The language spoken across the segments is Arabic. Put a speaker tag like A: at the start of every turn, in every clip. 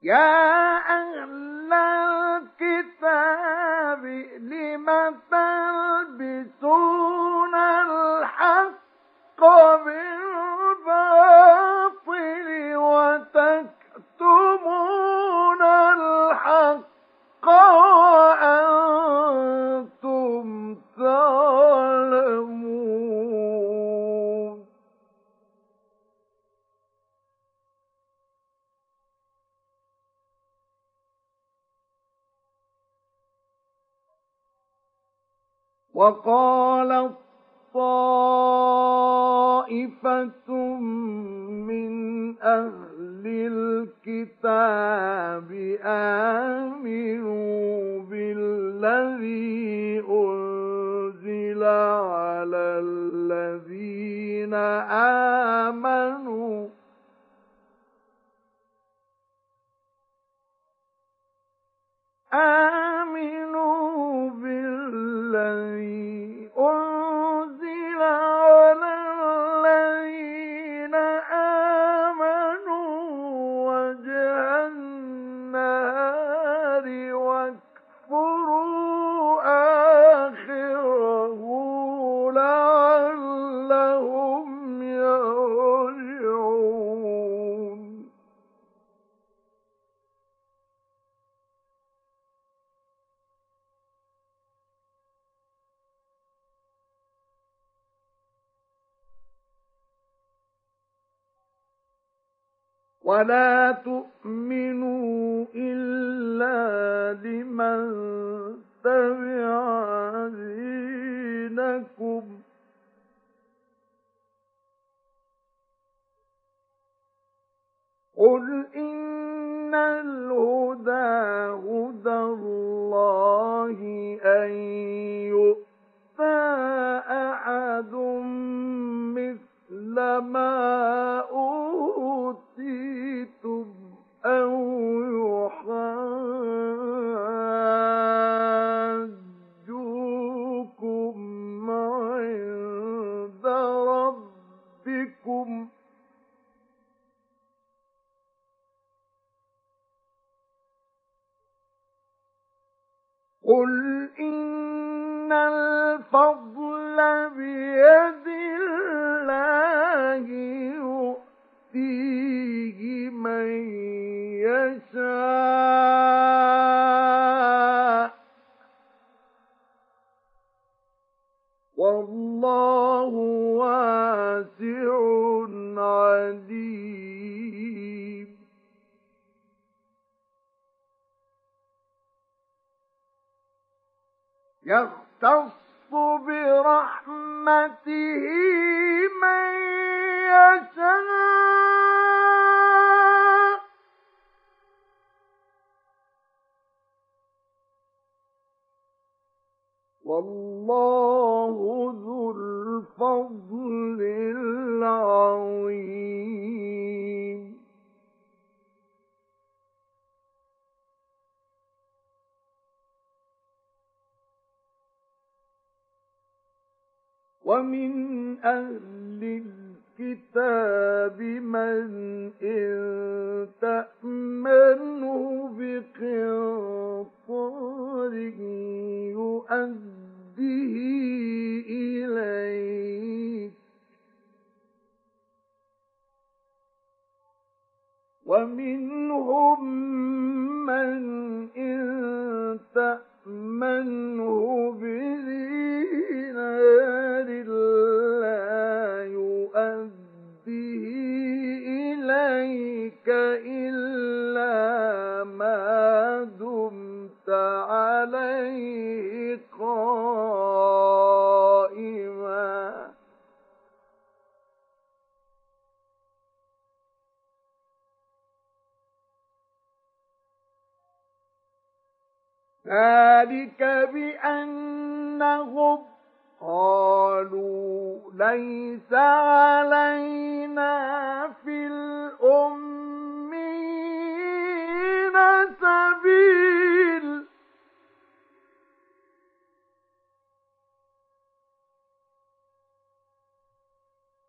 A: يا أهل الكتاب لم تلبسون الحق بالباطل وتكتمون الحق وأنتم تعلمون. وقالت طائفة من أهل الكتاب آمنوا بالذي أنزل على الذين آمنوا بالذي أنزل على الذين آمنوا وجه النهار واكفروا آخره لعلهم يرجعون. ولا تؤمنوا إلا لمن تبع دينكم قل إن الهدى هدى الله أن يؤتى أحد مثل ما أوتيتم أو يحاجوكم عند ربكم قل إن الفضل بيد الله يؤتيه من يشاء والله واسع عليم. يختص برحمته من يشاء والله ذو الفضل العظيم. ومن أهل الكتاب من إن تأمنه بقنطار يؤديه إليك ومنهم من إن تأمنه بدينار لا يؤديه إليك إلا ما دمت عليه قائما ذلك بأنهم قالوا ليس علينا في الأمين سبيل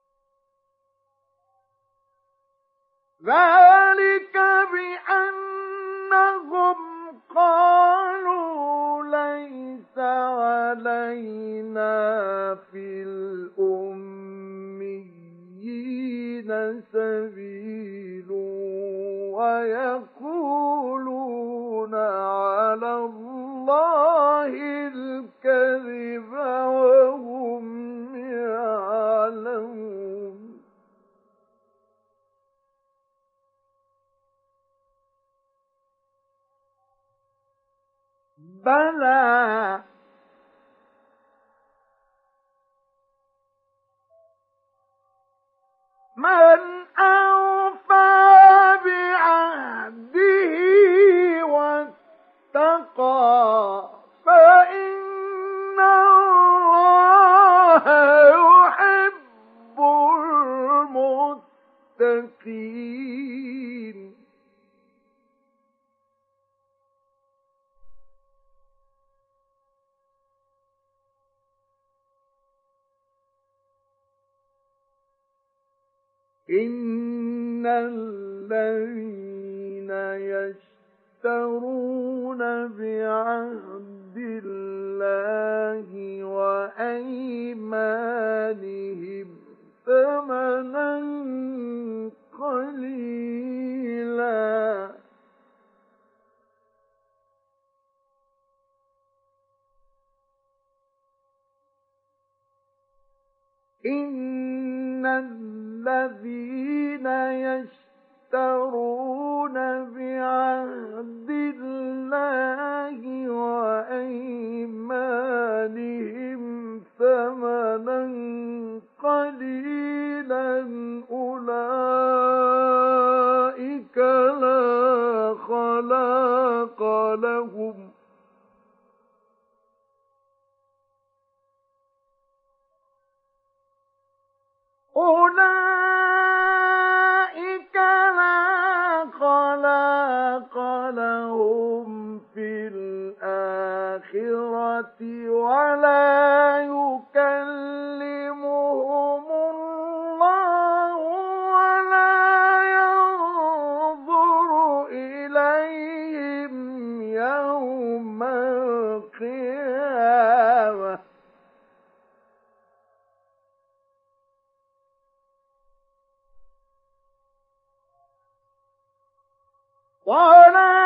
A: ذلك بأن ويقولون على الله الكذب وهم يعلمون بلى من أوفى بعهده واتقى فإن الله يحب المتقين إن الذين يشترون بعهد الله وأيمانهم ثمنا قليلا إن الذين يشترون بعهد الله وأيمانهم ثمنا قليلا أولئك لا خلاق لهم أولئك لا خلاق لهم في الآخرة ولا يكلمهم الله ولا ينظر إليهم يوم القيامة ولا